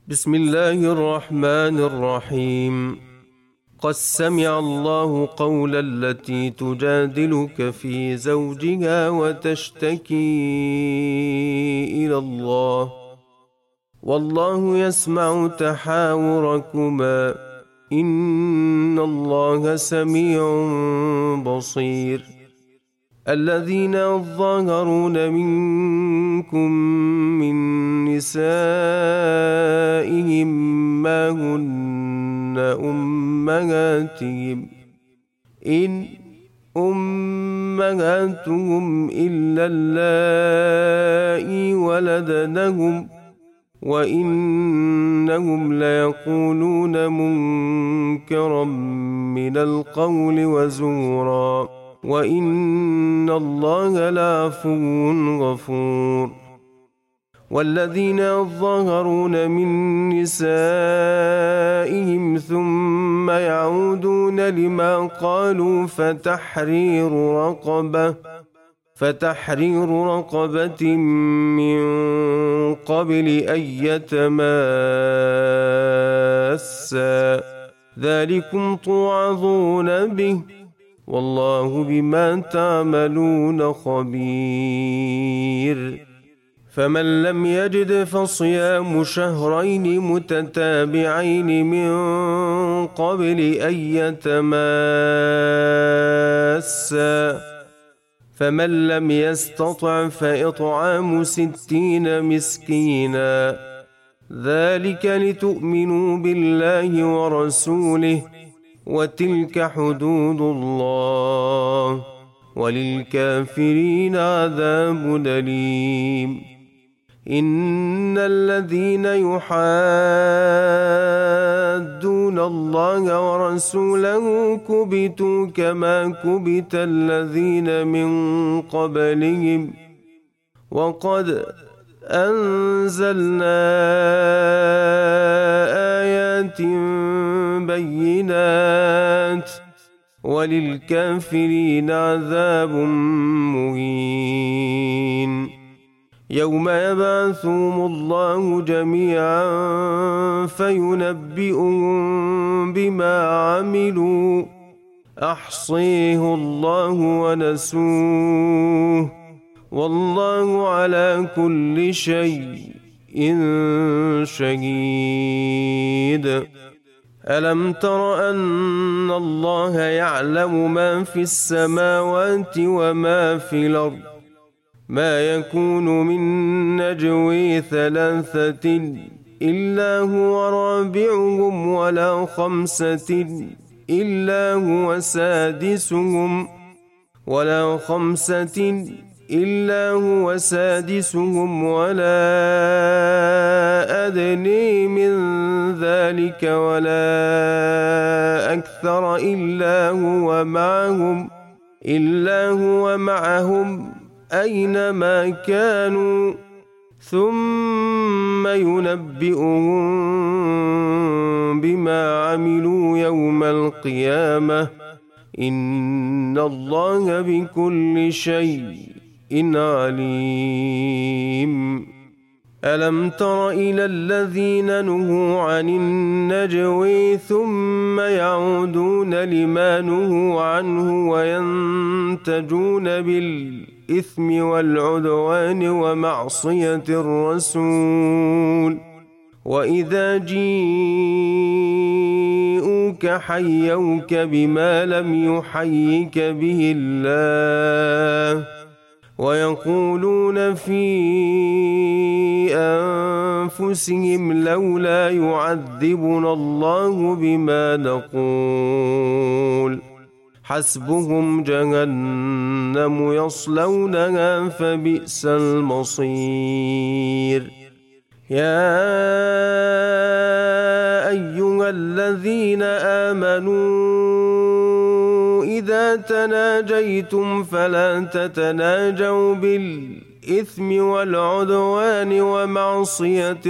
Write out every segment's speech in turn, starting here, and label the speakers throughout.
Speaker 1: بسم الله الرحمن الرحيم. قد سمع الله قول التي تجادلك في زوجها وتشتكي إلى الله والله يسمع تحاوركما إن الله سميع بصير. الذين يظاهرون منكم من نسائهم ما هن أمهاتهم إن أمهاتهم إلا اللائي ولدنهم وإنهم ليقولون منكرا من القول وزورا وإن الله لعفو غفور. والذين يظاهرون من نسائهم ثم يعودون لما قالوا فتحرير رقبة من قبل أن يتماسا ذلكم توعظون به والله بما تعملون خبير. فمن لم يجد فصيام شهرين متتابعين من قبل أن يتماسا فمن لم يستطع فإطعام 60 مسكينا ذلك لتؤمنوا بالله ورسوله وتلك حدود الله وللكافرين عذاب أليم. إن الذين يحادون الله ورسوله كبتوا كما كبت الذين من قبلهم وقد أنزلنا آيات بينات وللكافرين عذاب مهين. يوم يبعثهم الله جميعا فينبئهم بما عملوا أحصيه الله ونسوه والله على كل شيء شهيد. ألم تر أن الله يعلم ما في السماوات وما في الأرض ما يكون من نجوى 3 إلا هو رابعهم ولا 5 إلا هو سادسهم ولا أدني من ذلك ولا أكثر إلا هو معهم أينما كانوا ثم ينبئهم بما عملوا يوم القيامة إن الله بكل شيء عليم. ألم تر إلى الذين نهوا عن النجوى ثم يعودون لما نهوا عنه وينتجون بالإثم والعدوان ومعصية الرسول وإذا جيءوك حيوك بما لم يحيك به الله ويقولون في أنفسهم لولا يعذبنا الله بما نقول حسبهم جهنم يصلونها فبئس المصير. يا أيها الذين آمنوا إذا تناجيتم فلا تتناجوا بالإثم والعدوان ومعصية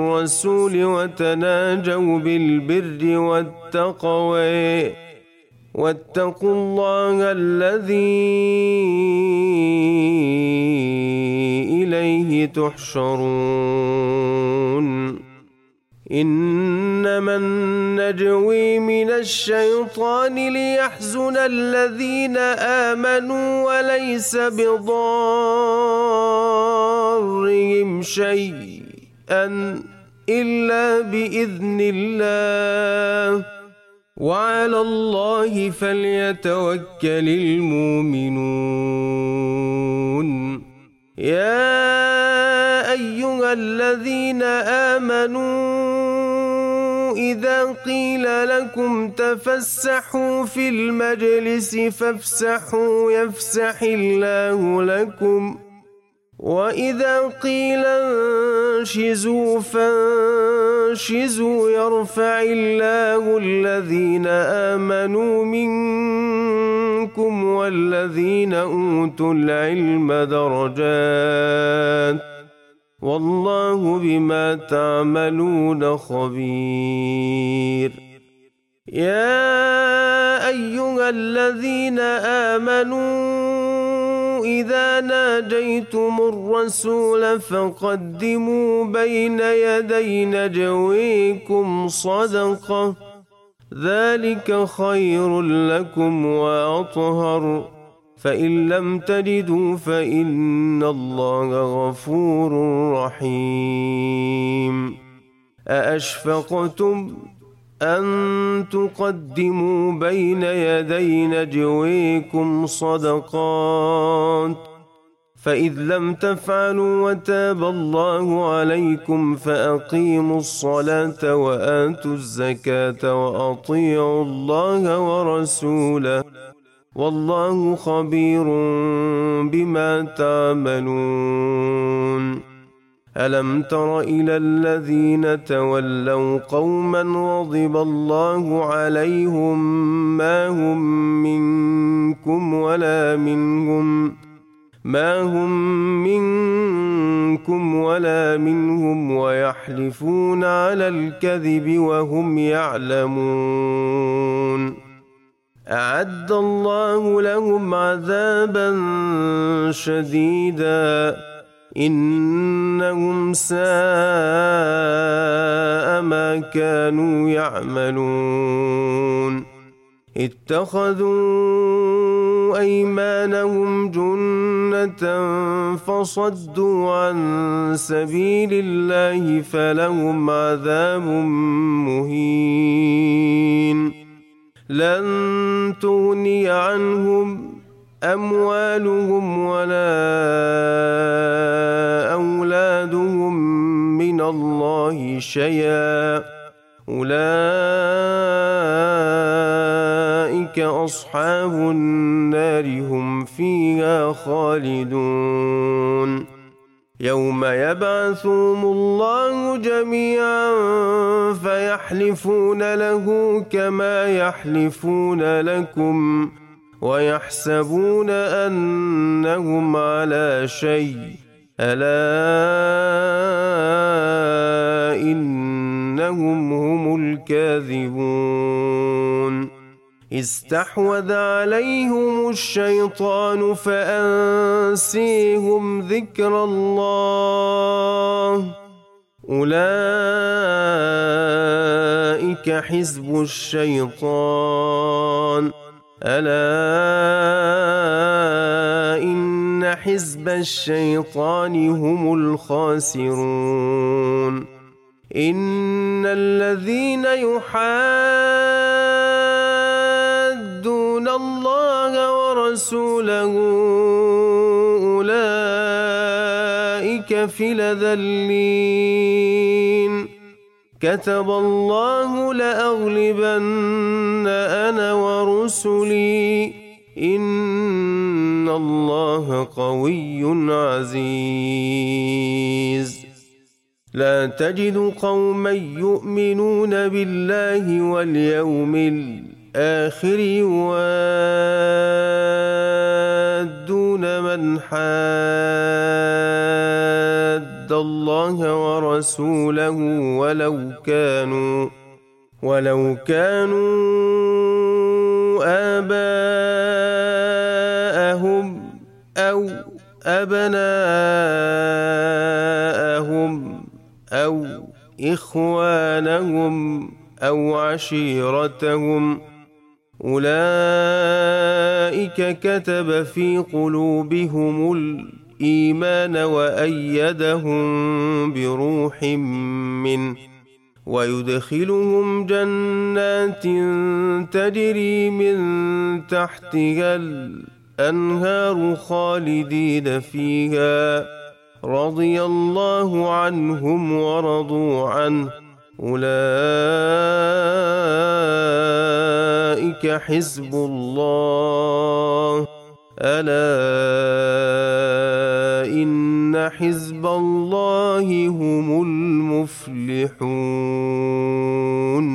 Speaker 1: الرسول وتناجوا بالبر والتقوى واتقوا الله الذي إليه تحشرون إنما النجوي من الشيطان ليحزن الذين آمنوا وليس بضارهم شيئا إلا بإذن الله وعلى الله فليتوكل المؤمنون يا أيها الذين آمنوا إذا قيل لكم تفسحوا في المجلس فافسحوا يفسح الله لكم وإذا قيل انشزوا فانشزوا يرفع الله الذين آمنوا منكم والذين أوتوا العلم درجات والله بما تعملون خبير يا أيها الذين آمنوا إذا ناجيتم الرسول فقدموا بين يدي نجويكم صدقة ذلك خير لكم وأطهر فإن لم تجدوا فإن الله غفور رحيم أأشفقتم أن تقدموا بين يدي نجويكم صدقات فإذ لم تفعلوا وتاب الله عليكم فأقيموا الصلاة وآتوا الزكاة وأطيعوا الله ورسوله والله خبير بما تعملون ألم تر إلى الذين تولوا قوما غضب الله عليهم ما هم منكم ولا منهم ويحلفون على الكذب وهم يعلمون أعد الله لهم عذابا شديدا إنهم ساء ما كانوا يعملون اتخذوا أيمانهم جنة فصدوا عن سبيل الله فلهم عذاب مهين لن تغني عنهم أموالهم ولا أولادهم من الله شيئا أولئك أصحاب النار هم فيها خالدون يوم يبعثهم الله جميعا فيحلفون له كما يحلفون لكم ويحسبون أنهم على شيء ألا إنهم هم الكاذبون استحوذ عليهم الشيطان فأنسيهم ذكر الله أولئك حزب الشيطان ألا إن حزب الشيطان هم الخاسرون إن الذين يحادون الله ورسوله أولئك في الأذلين كتب الله لأغلبن أنا ورسلي إن الله قوي عزيز لا تجد قوما يؤمنون بالله واليوم الآخر يوادون من حاد الله ورسوله ولو كانوا آباءهم أو أبناءهم أو إخوانهم أو عشيرتهم، أولئك كتب في قلوبهم الإيمان وأيدهم بروح منه، ويدخلهم جنات تجري من تحتها الأنهار خالدين فيها، رضي الله عنهم ورضوا عنه، أولئك حزب الله، ألا إن حزب الله هم المفلحون.